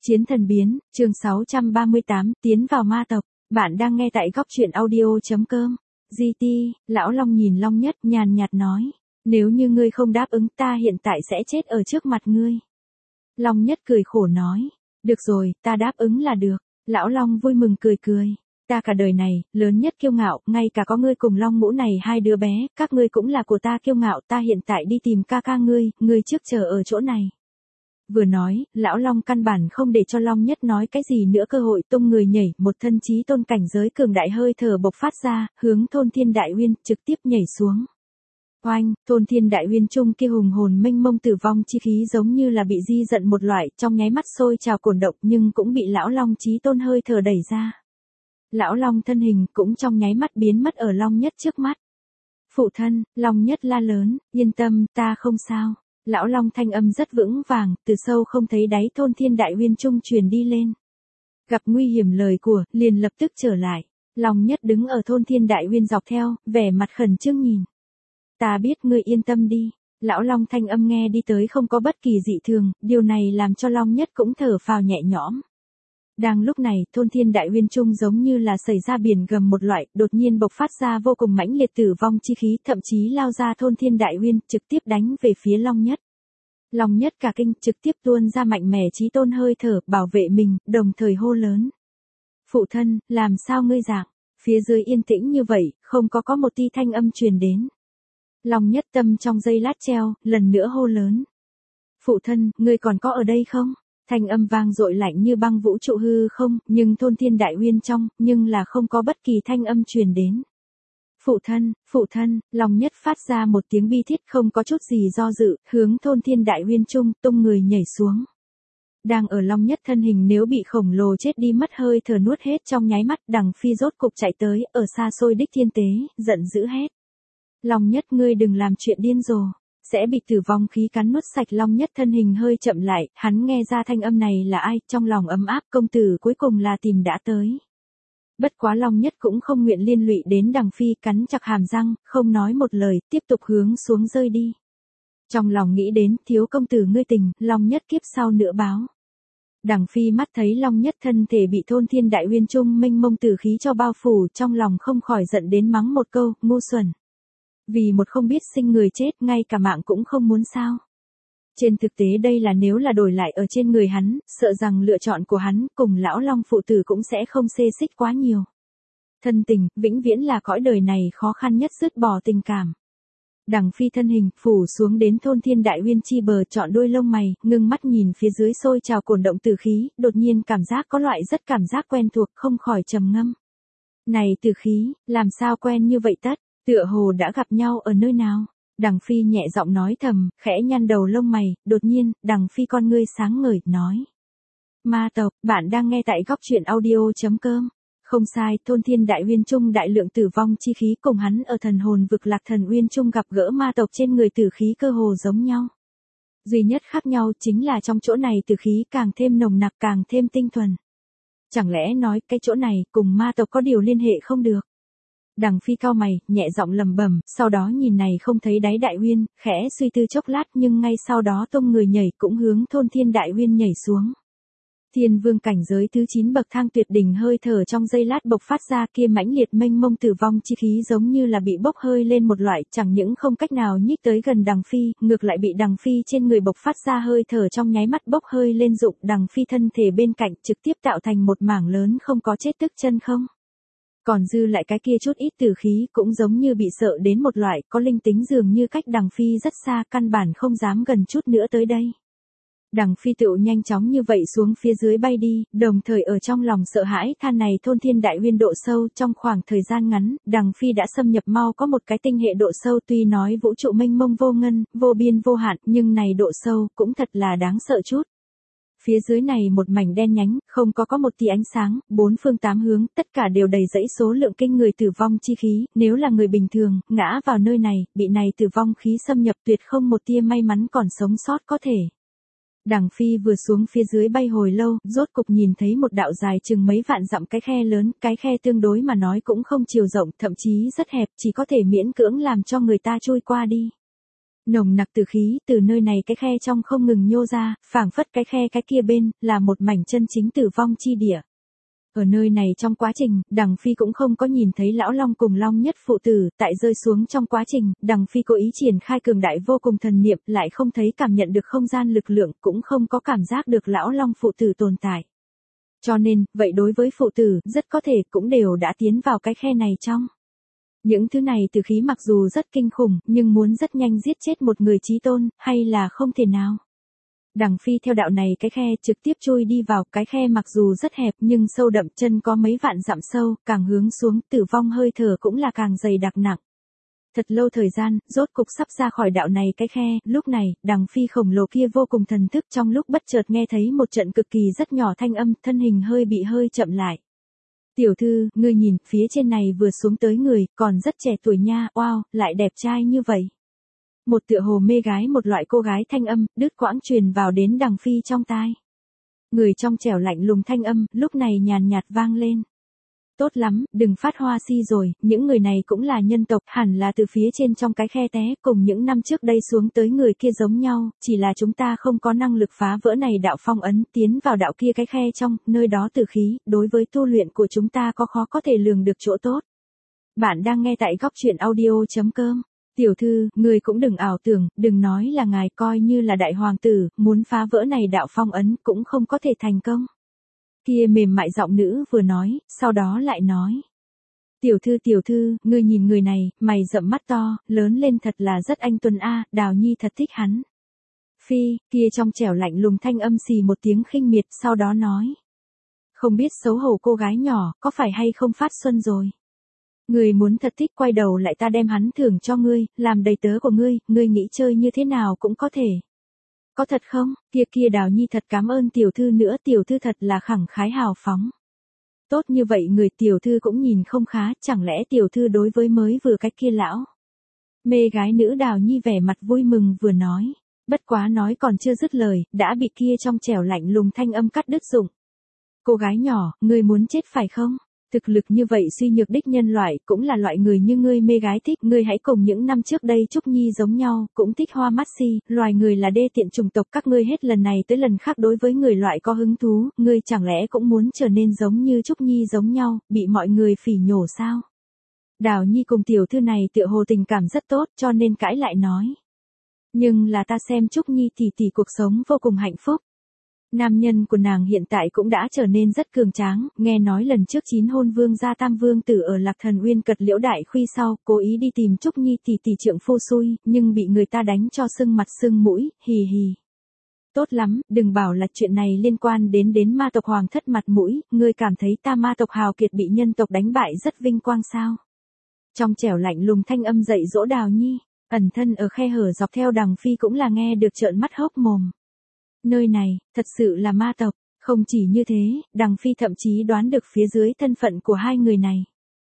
Chiến thần biến, chương 638, tiến vào ma tộc. Bạn đang nghe tại góc truyện audio.com. GT, lão Long nhìn Long Nhất nhàn nhạt nói. Nếu như ngươi không đáp ứng ta hiện tại sẽ chết ở trước mặt ngươi. Long Nhất cười khổ nói. Được rồi, ta đáp ứng là được. Lão Long vui mừng cười cười. Ta cả đời này, lớn nhất kiêu ngạo, ngay cả có ngươi cùng Long Mũ này hai đứa bé, các ngươi cũng là của ta kiêu ngạo, ta hiện tại đi tìm ca ca ngươi trước chờ ở chỗ này. Vừa nói, lão Long căn bản không để cho Long Nhất nói cái gì nữa, cơ hội tung người nhảy, một thân chí tôn cảnh giới cường đại hơi thở bộc phát ra, hướng thôn Thiên Đại Uyên, trực tiếp nhảy xuống. Oanh, thôn Thiên Đại Uyên trung kia hùng hồn mênh mông tử vong chi khí giống như là bị di giận một loại, trong nháy mắt sôi trào cuồn động nhưng cũng bị lão Long chí tôn hơi thở đẩy ra. Lão Long thân hình cũng trong nháy mắt biến mất ở Long Nhất trước mắt. Phụ thân, Long Nhất la lớn, yên tâm, ta không sao. Lão Long thanh âm rất vững vàng, từ sâu không thấy đáy thôn Thiên Đại Uyên trung truyền đi lên. Gặp nguy hiểm lời của, liền lập tức trở lại. Long Nhất đứng ở thôn Thiên Đại Uyên dọc theo, vẻ mặt khẩn trương nhìn. Ta biết ngươi yên tâm đi. Lão Long thanh âm nghe đi tới không có bất kỳ dị thường, điều này làm cho Long Nhất cũng thở phào nhẹ nhõm. Đang lúc này, thôn Thiên Đại Uyên trung giống như là xảy ra biển gầm một loại, đột nhiên bộc phát ra vô cùng mãnh liệt tử vong chi khí, thậm chí lao ra thôn Thiên Đại Uyên, trực tiếp đánh về phía Long Nhất. Long Nhất cả kinh, trực tiếp tuôn ra mạnh mẽ chí tôn hơi thở, bảo vệ mình, đồng thời hô lớn. Phụ thân, làm sao ngươi dạng? Phía dưới yên tĩnh như vậy, không có một tia thanh âm truyền đến. Long Nhất tâm trong giây lát treo, lần nữa hô lớn. Phụ thân, ngươi còn có ở đây không? Thanh âm vang dội lạnh như băng vũ trụ hư không, nhưng thôn Thiên Đại Uyên trong, nhưng là không có bất kỳ thanh âm truyền đến. Phụ thân, Long Nhất phát ra một tiếng bi thiết không có chút gì do dự, hướng thôn Thiên Đại Uyên trung, tung người nhảy xuống. Đang ở Long Nhất thân hình nếu bị khổng lồ chết đi mất hơi thở nuốt hết trong nháy mắt, Đằng Phi rốt cục chạy tới, ở xa xôi đích thiên tế, giận dữ hét. Long Nhất ngươi đừng làm chuyện điên rồ. Sẽ bị tử vong khí cắn nuốt sạch. Long Nhất thân hình hơi chậm lại, hắn nghe ra thanh âm này là ai, trong lòng ấm áp, công tử cuối cùng là tìm đã tới. Bất quá Long Nhất cũng không nguyện liên lụy đến Đằng Phi, cắn chặt hàm răng, không nói một lời, tiếp tục hướng xuống rơi đi. Trong lòng nghĩ đến, thiếu công tử ngươi tình, Long Nhất kiếp sau nữa báo. Đằng Phi mắt thấy Long Nhất thân thể bị thôn Thiên Đại Uyên trung mênh mông tử khí cho bao phủ, trong lòng không khỏi giận đến mắng một câu, ngu xuẩn. Vì một không biết sinh người chết, ngay cả mạng cũng không muốn sao. Trên thực tế đây là nếu là đổi lại ở trên người hắn, sợ rằng lựa chọn của hắn cùng lão Long phụ tử cũng sẽ không xê xích quá nhiều. Thân tình, vĩnh viễn là cõi đời này khó khăn nhất dứt bỏ tình cảm. Đằng Phi thân hình, phủ xuống đến thôn Thiên Đại Uyên chi bờ, chọn đôi lông mày, ngưng mắt nhìn phía dưới sôi trào cuồn động tử khí, đột nhiên cảm giác có loại rất cảm giác quen thuộc, không khỏi trầm ngâm. Này tử khí, làm sao quen như vậy tất? Tựa hồ đã gặp nhau ở nơi nào? Đằng Phi nhẹ giọng nói thầm, khẽ nhăn đầu lông mày, đột nhiên, Đằng Phi con ngươi sáng ngời, nói. Ma tộc, bạn đang nghe tại góc truyện audio.com. Không sai, thôn Thiên Đại Uyên trung đại lượng tử vong chi khí cùng hắn ở thần hồn vực Lạc Thần Uyên trung gặp gỡ ma tộc trên người tử khí cơ hồ giống nhau. Duy nhất khác nhau chính là trong chỗ này tử khí càng thêm nồng nặc, càng thêm tinh thuần. Chẳng lẽ nói cái chỗ này cùng ma tộc có điều liên hệ không được? Đằng Phi cau mày, nhẹ giọng lẩm bẩm, sau đó nhìn này không thấy đáy Đại Uyên, khẽ suy tư chốc lát nhưng ngay sau đó tung người nhảy cũng hướng thôn Thiên Đại Uyên nhảy xuống. Thiên Vương cảnh giới thứ 9 bậc thang tuyệt đỉnh hơi thở trong giây lát bộc phát ra, kia mãnh liệt mênh mông tử vong chi khí giống như là bị bốc hơi lên một loại, chẳng những không cách nào nhích tới gần Đằng Phi, ngược lại bị Đằng Phi trên người bộc phát ra hơi thở trong nháy mắt bốc hơi lên dụng Đằng Phi thân thể bên cạnh, trực tiếp tạo thành một mảng lớn không có chết tức chân không. Còn dư lại cái kia chút ít tử khí cũng giống như bị sợ đến một loại, có linh tính dường như cách Đằng Phi rất xa, căn bản không dám gần chút nữa tới đây. Đằng Phi tựu nhanh chóng như vậy xuống phía dưới bay đi, đồng thời ở trong lòng sợ hãi than này thôn Thiên Đại Uyên độ sâu, trong khoảng thời gian ngắn, Đằng Phi đã xâm nhập mau có một cái tinh hệ độ sâu, tuy nói vũ trụ mênh mông vô ngân, vô biên vô hạn, nhưng này độ sâu cũng thật là đáng sợ chút. Phía dưới này một mảnh đen nhánh, không có một tia ánh sáng, bốn phương tám hướng, tất cả đều đầy dẫy số lượng kinh người tử vong chi khí, nếu là người bình thường, ngã vào nơi này, bị này tử vong khí xâm nhập tuyệt không một tia may mắn còn sống sót có thể. Đằng Phi vừa xuống phía dưới bay hồi lâu, rốt cục nhìn thấy một đạo dài chừng mấy vạn dặm cái khe lớn, cái khe tương đối mà nói cũng không chiều rộng, thậm chí rất hẹp, chỉ có thể miễn cưỡng làm cho người ta trôi qua đi. Nồng nặc tử khí từ nơi này cái khe trong không ngừng nhô ra, phảng phất cái khe cái kia bên, là một mảnh chân chính tử vong chi địa. Ở nơi này trong quá trình, Đằng Phi cũng không có nhìn thấy Lão Long cùng Long Nhất phụ tử, tại rơi xuống trong quá trình, Đằng Phi cố ý triển khai cường đại vô cùng thần niệm, lại không thấy cảm nhận được không gian lực lượng, cũng không có cảm giác được Lão Long phụ tử tồn tại. Cho nên, vậy đối với phụ tử, rất có thể cũng đều đã tiến vào cái khe này trong. Những thứ này tử khí mặc dù rất kinh khủng, nhưng muốn rất nhanh giết chết một người chí tôn, hay là không thể nào. Đằng Phi theo đạo này cái khe trực tiếp chui đi vào, cái khe mặc dù rất hẹp nhưng sâu đậm, chân có mấy vạn dặm sâu, càng hướng xuống tử vong hơi thở cũng là càng dày đặc nặng. Thật lâu thời gian, rốt cục sắp ra khỏi đạo này cái khe, lúc này, Đằng Phi khổng lồ kia vô cùng thần thức trong lúc bất chợt nghe thấy một trận cực kỳ rất nhỏ thanh âm, thân hình hơi bị hơi chậm lại. Tiểu thư, ngươi nhìn, phía trên này vừa xuống tới người, còn rất trẻ tuổi nha, wow, lại đẹp trai như vậy. Một tựa hồ mê gái một loại cô gái thanh âm, đứt quãng truyền vào đến Đằng Phi trong tai. Người trong trẻo lạnh lùng thanh âm, lúc này nhàn nhạt vang lên. Tốt lắm, đừng phát hoa si rồi, những người này cũng là nhân tộc, hẳn là từ phía trên trong cái khe té, cùng những năm trước đây xuống tới người kia giống nhau, chỉ là chúng ta không có năng lực phá vỡ này đạo phong ấn, tiến vào đạo kia cái khe trong, nơi đó tử khí, đối với tu luyện của chúng ta có khó có thể lường được chỗ tốt. Bạn đang nghe tại góc truyện audio.com. Tiểu thư, người cũng đừng ảo tưởng, đừng nói là ngài coi như là đại hoàng tử, muốn phá vỡ này đạo phong ấn cũng không có thể thành công. Kia mềm mại giọng nữ vừa nói, sau đó lại nói. Tiểu thư, ngươi nhìn người này, mày rậm mắt to, lớn lên thật là rất anh tuấn a, Đào Nhi thật thích hắn. Phi, kia trong trẻo lạnh lùng thanh âm xì một tiếng khinh miệt, sau đó nói. Không biết xấu hổ cô gái nhỏ, có phải hay không phát xuân rồi? Ngươi muốn thật thích quay đầu lại ta đem hắn thưởng cho ngươi, làm đầy tớ của ngươi nghĩ chơi như thế nào cũng có thể. Có thật không? Kia Đào Nhi thật cảm ơn tiểu thư nữa, tiểu thư thật là khẳng khái hào phóng. Tốt như vậy người tiểu thư cũng nhìn không khá, chẳng lẽ tiểu thư đối với mới vừa cái kia lão. Mê gái nữ Đào Nhi vẻ mặt vui mừng vừa nói. Bất quá nói còn chưa dứt lời, đã bị kia trong trẻo lạnh lùng thanh âm cắt đứt dụng. Cô gái nhỏ, ngươi muốn chết phải không? Thực lực như vậy suy nhược đích nhân loại, cũng là loại người như ngươi mê gái thích, ngươi hãy cùng những năm trước đây Trúc Nhi giống nhau, cũng thích hoa mắt si, loài người là đê tiện chủng tộc, các ngươi hết lần này tới lần khác đối với người loại có hứng thú, ngươi chẳng lẽ cũng muốn trở nên giống như Trúc Nhi giống nhau, bị mọi người phỉ nhổ sao? Đào Nhi cùng tiểu thư này tựa hồ tình cảm rất tốt, cho nên cãi lại nói. Nhưng là ta xem Trúc Nhi tỷ tỷ cuộc sống vô cùng hạnh phúc. Nam nhân của nàng hiện tại cũng đã trở nên rất cường tráng, nghe nói lần trước 9 hôn vương gia tam vương tử ở Lạc Thần Uyên cật liễu đại khuy sau, cố ý đi tìm Trúc Nhi tỷ tỷ trượng phu xui, nhưng bị người ta đánh cho sưng mặt sưng mũi, hì hì. Tốt lắm, đừng bảo là chuyện này liên quan đến ma tộc hoàng thất mặt mũi, ngươi cảm thấy ta ma tộc hào kiệt bị nhân tộc đánh bại rất vinh quang sao? Trong trẻo lạnh lùng thanh âm dậy dỗ Đào Nhi, ẩn thân ở khe hở dọc theo Đằng Phi cũng là nghe được trợn mắt hốc mồm. Nơi này, thật sự là ma tộc, không chỉ như thế, Đằng Phi thậm chí đoán được phía dưới thân phận của hai người này.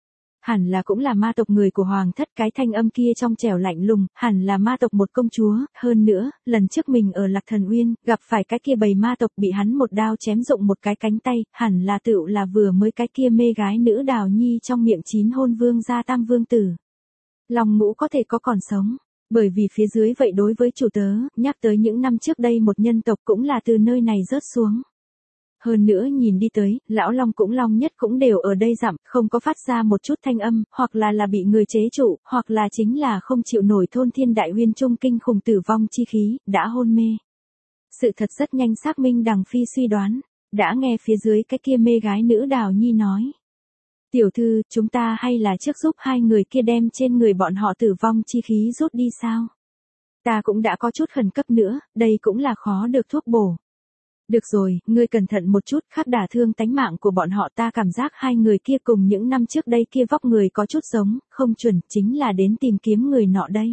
Hẳn là cũng là ma tộc người của hoàng thất, cái thanh âm kia trong trẻo lạnh lùng, hẳn là ma tộc một công chúa, hơn nữa, lần trước mình ở Lạc Thần Uyên, gặp phải cái kia bầy ma tộc bị hắn một đao chém rụng một cái cánh tay, hẳn là tựu là vừa mới cái kia mê gái nữ Đào Nhi trong miệng 9 hôn vương gia tam vương tử. Lòng ngũ có thể có còn sống. Bởi vì phía dưới vậy đối với chủ tớ, nhắc tới những năm trước đây một nhân tộc cũng là từ nơi này rớt xuống. Hơn nữa nhìn đi tới, lão Long cũng Long Nhất cũng đều ở đây dặm, không có phát ra một chút thanh âm, hoặc là bị người chế trụ, hoặc là chính là không chịu nổi thôn thiên đại uyên trung kinh khủng tử vong chi khí, đã hôn mê. Sự thật rất nhanh xác minh Đằng Phi suy đoán, đã nghe phía dưới cái kia mê gái nữ Đào Nhi nói. Tiểu thư, chúng ta hay là trước giúp hai người kia đem trên người bọn họ tử vong chi khí rút đi sao? Ta cũng đã có chút khẩn cấp nữa, đây cũng là khó được thuốc bổ. Được rồi, ngươi cẩn thận một chút, khác đả thương tánh mạng của bọn họ, ta cảm giác hai người kia cùng những năm trước đây kia vóc người có chút giống, không chuẩn, chính là đến tìm kiếm người nọ đây.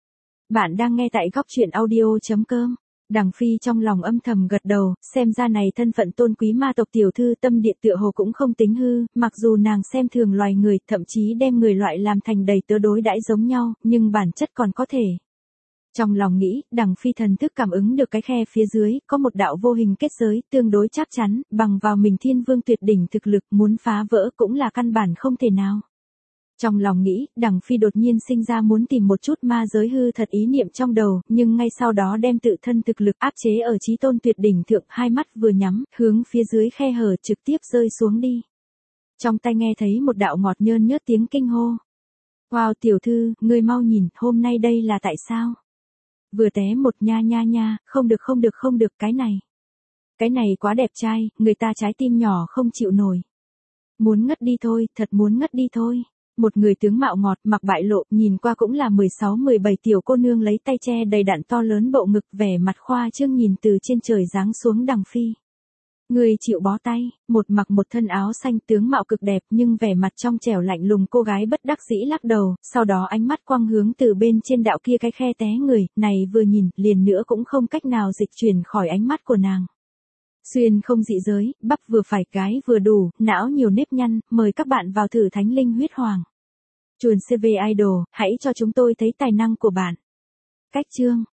Bạn đang nghe tại góc truyện audio.com. Đằng Phi trong lòng âm thầm gật đầu, xem ra này thân phận tôn quý ma tộc tiểu thư tâm địa tựa hồ cũng không tính hư, mặc dù nàng xem thường loài người, thậm chí đem người loại làm thành đầy tớ đối đãi giống nhau, nhưng bản chất còn có thể. Trong lòng nghĩ, Đằng Phi thần thức cảm ứng được cái khe phía dưới, có một đạo vô hình kết giới, tương đối chắc chắn, bằng vào mình Thiên Vương tuyệt đỉnh thực lực, muốn phá vỡ cũng là căn bản không thể nào. Trong lòng nghĩ, Đằng Phi đột nhiên sinh ra muốn tìm một chút ma giới hư thật ý niệm trong đầu, nhưng ngay sau đó đem tự thân thực lực áp chế ở chí tôn tuyệt đỉnh thượng, hai mắt vừa nhắm, hướng phía dưới khe hở trực tiếp rơi xuống đi. Trong tai nghe thấy một đạo ngọt nhơn nhớt tiếng kinh hô. Wow tiểu thư, ngươi mau nhìn, hôm nay đây là tại sao? Vừa té một nha, không được, cái này quá đẹp trai, người ta trái tim nhỏ không chịu nổi. Muốn ngất đi thôi, thật muốn ngất đi thôi. Một người tướng mạo ngọt, mặc bại lộ, nhìn qua cũng là 16-17 tiểu cô nương lấy tay che đầy đặn to lớn bộ ngực, vẻ mặt khoa trương nhìn từ trên trời giáng xuống Đằng Phi. Người chịu bó tay, một mặc một thân áo xanh, tướng mạo cực đẹp nhưng vẻ mặt trong trẻo lạnh lùng, cô gái bất đắc dĩ lắc đầu, sau đó ánh mắt quang hướng từ bên trên đạo kia cái khe té người, này vừa nhìn, liền nữa cũng không cách nào dịch chuyển khỏi ánh mắt của nàng. Xuyên không dị giới, bắp vừa phải, gái vừa đủ, não nhiều nếp nhăn, mời các bạn vào thử Thánh Linh Huyết Hoàng. Chuồn CV Idol, hãy cho chúng tôi thấy tài năng của bạn. Cách chương